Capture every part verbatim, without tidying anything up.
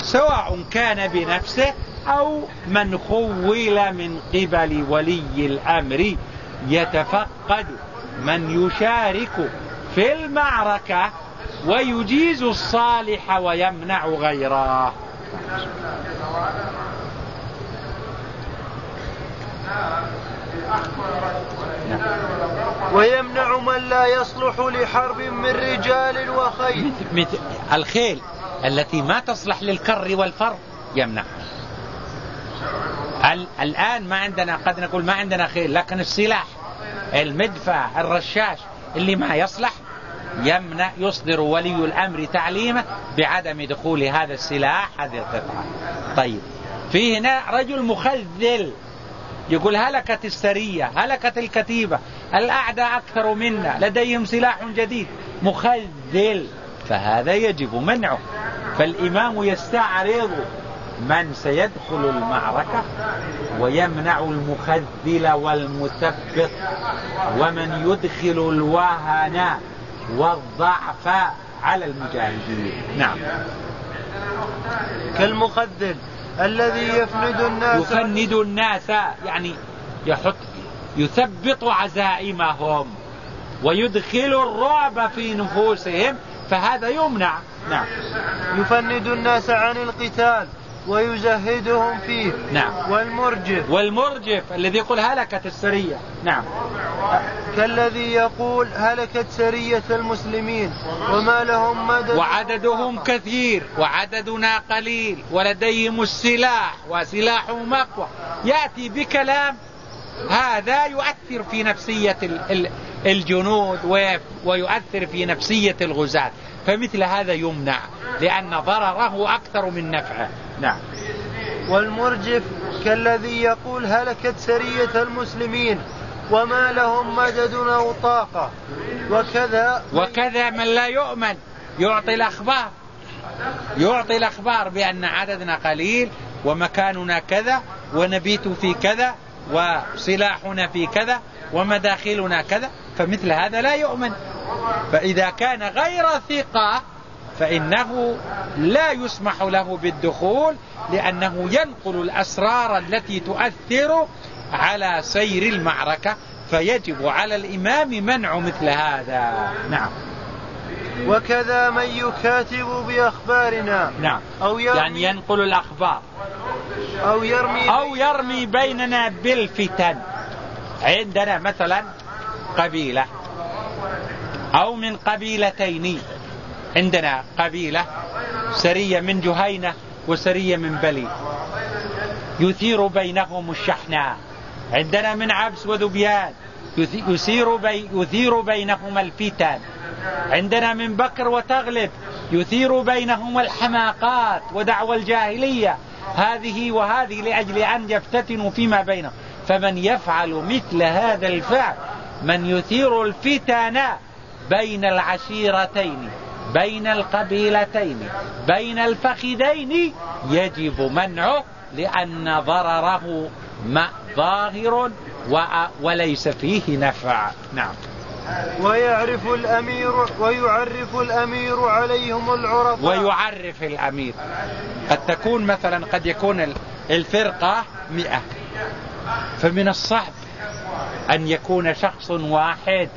سواء كان بنفسه أو من خول من قبل ولي الأمر يتفقد من يشارك في المعركة ويجيز الصالح ويمنع غيره. ويمنع من لا يصلح لحرب من رجال وخيل. مثل الخيل التي ما تصلح للكر والفر يمنع. الآن ما عندنا، قد نقول ما عندنا خيل، لكن السلاح المدفع الرشاش اللي ما يصلح يمنع، يصدر ولي الأمر تعليمه بعدم دخول هذا السلاح هذه القطعة. طيب، في هنا رجل مخذل يقول هلكت السرية، هلكت الكتيبة، الأعداء أكثر منا، لديهم سلاح جديد، مخذل، فهذا يجب منعه. فالإمام يستعرض من سيدخل المعركة ويمنع المخذل والمثبط ومن يدخل الوهن والضعف على المجاهدين. نعم. كالمخذل الذي يفند الناس، يفند الناس يعني يحط يثبط عزائمهم ويدخل الرعب في نفوسهم، فهذا يمنع. نعم. يفند الناس عن القتال ويزهدهم فيه. نعم. والمرجف والمرجف الذي يقول هلكت السرية. نعم. كالذي يقول هلكت سرية المسلمين وما لهم مدد وعددهم كثير وعددنا قليل ولديهم السلاح وسلاحهم أقوى، يأتي بكلام هذا يؤثر في نفسية الجنود ويؤثر في نفسية الغزاة، فمثل هذا يمنع لأن ضرره أكثر من نفعه. نعم. والمرجف كالذي يقول هلكت سرية المسلمين وما لهم مدد أو طاقة. وكذا وكذا من لا يؤمن يعطي الأخبار يعطي الأخبار بأن عددنا قليل ومكاننا كذا ونبيت في كذا وسلاحنا في كذا ومداخلنا كذا، فمثل هذا لا يؤمن. فإذا كان غير ثقة فإنه لا يسمح له بالدخول، لأنه ينقل الأسرار التي تؤثر على سير المعركة، فيجب على الإمام منع مثل هذا. نعم. وكذا من يكاتب بأخبارنا. نعم. أو يرمي يعني ينقل الأخبار أو يرمي, أو يرمي بيننا بالفتن. عندنا مثلا قبيلة أو من قبيلتين، عندنا قبيلة سرية من جهينة وسرية من بلي يثير بينهم الشحناء، عندنا من عبس وذبيان يثير, بي يثير بينهما الفتن، عندنا من بكر وتغلب يثير بينهما الحماقات ودعوى الجاهلية هذه وهذه لأجل أن يفتتنوا فيما بينهم. فمن يفعل مثل هذا الفعل، من يثير الفتن بين العشيرتين بين القبيلتين بين الفخذين، يجب منعه لأن ضرره ظاهر وليس فيه نفع. نعم. ويعرف الأمير ويعرف الأمير عليهم العرفاء. ويعرف الأمير، قد تكون مثلا قد يكون الفرقة مئة، فمن الصعب أن يكون شخص واحد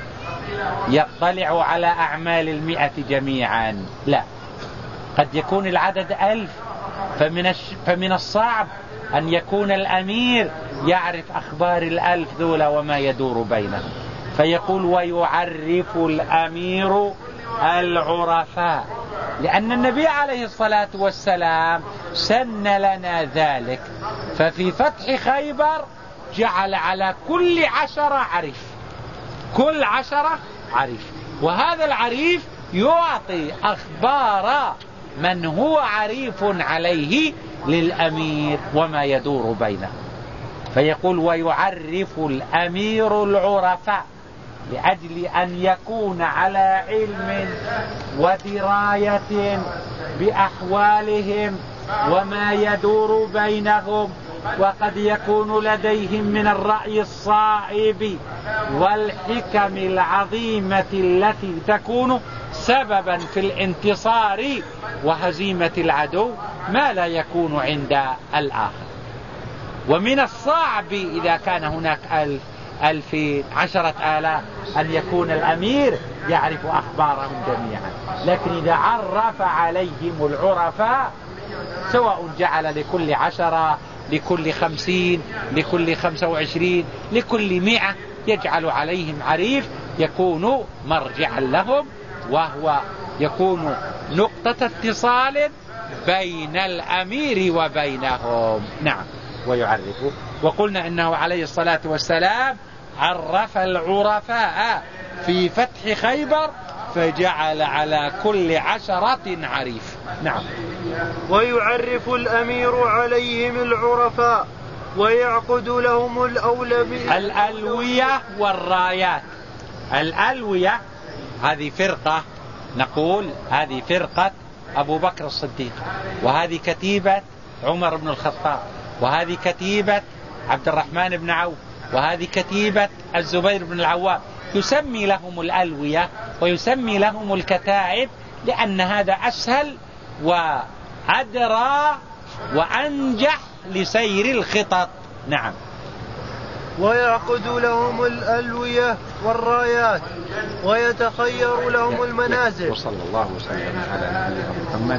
يطلع على أعمال المئة جميعا، لا، قد يكون العدد ألف، فمن, الش... فمن الصعب أن يكون الأمير يعرف أخبار الألف ذولا وما يدور بينهم، فيقول ويعرف الأمير العرفاء، لأن النبي عليه الصلاة والسلام سن لنا ذلك. ففي فتح خيبر جعل على كل عشرة عريف، كل عشرة عريف، وهذا العريف يعطي أخبار من هو عريف عليه للأمير وما يدور بينه، فيقول ويعرف الأمير العرفاء لأجل أن يكون على علم ودراية بأحوالهم وما يدور بينهم، وقد يكون لديهم من الرأي الصائب والحكم العظيمة التي تكون سببا في الانتصار وهزيمة العدو ما لا يكون عند الآخر. ومن الصعب إذا كان هناك ألف ألفين عشرة آلاف أن يكون الأمير يعرف أخبارهم جميعا، لكن إذا عرف عليهم العرفاء سواء جعل لكل عشرة لكل خمسين لكل خمسة وعشرين لكل مئة يجعل عليهم عريف يكون مرجعا لهم، وهو يكون نقطة اتصال بين الأمير وبينهم. نعم، ويعرفه. وقلنا إنه عليه الصلاة والسلام عرف العرفاء في فتح خيبر فجعل على كل عشرة عريف. نعم. ويعرف الأمير عليهم العرفاء ويعقد لهم الأولوية الألوية والرايات. الألوية هذه فرقة، نقول هذه فرقة أبو بكر الصديق، وهذه كتيبة عمر بن الخطاب، وهذه كتيبة عبد الرحمن بن عوف، وهذه كتيبة الزبير بن العوام. يسمي لهم الألوية ويسمي لهم الكتائب لأن هذا أسهل وأدرى وأنجح لسير الخطط. نعم. ويعقد لهم الألوية والرايات ويتخير لهم المنازل. وصلى الله وسلم على نبينا محمد.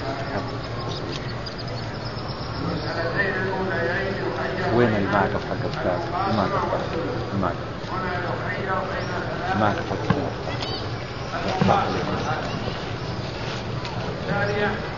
وين المعقف حق الكتاب؟ المعقف المعقف المعقف حق الكتاب.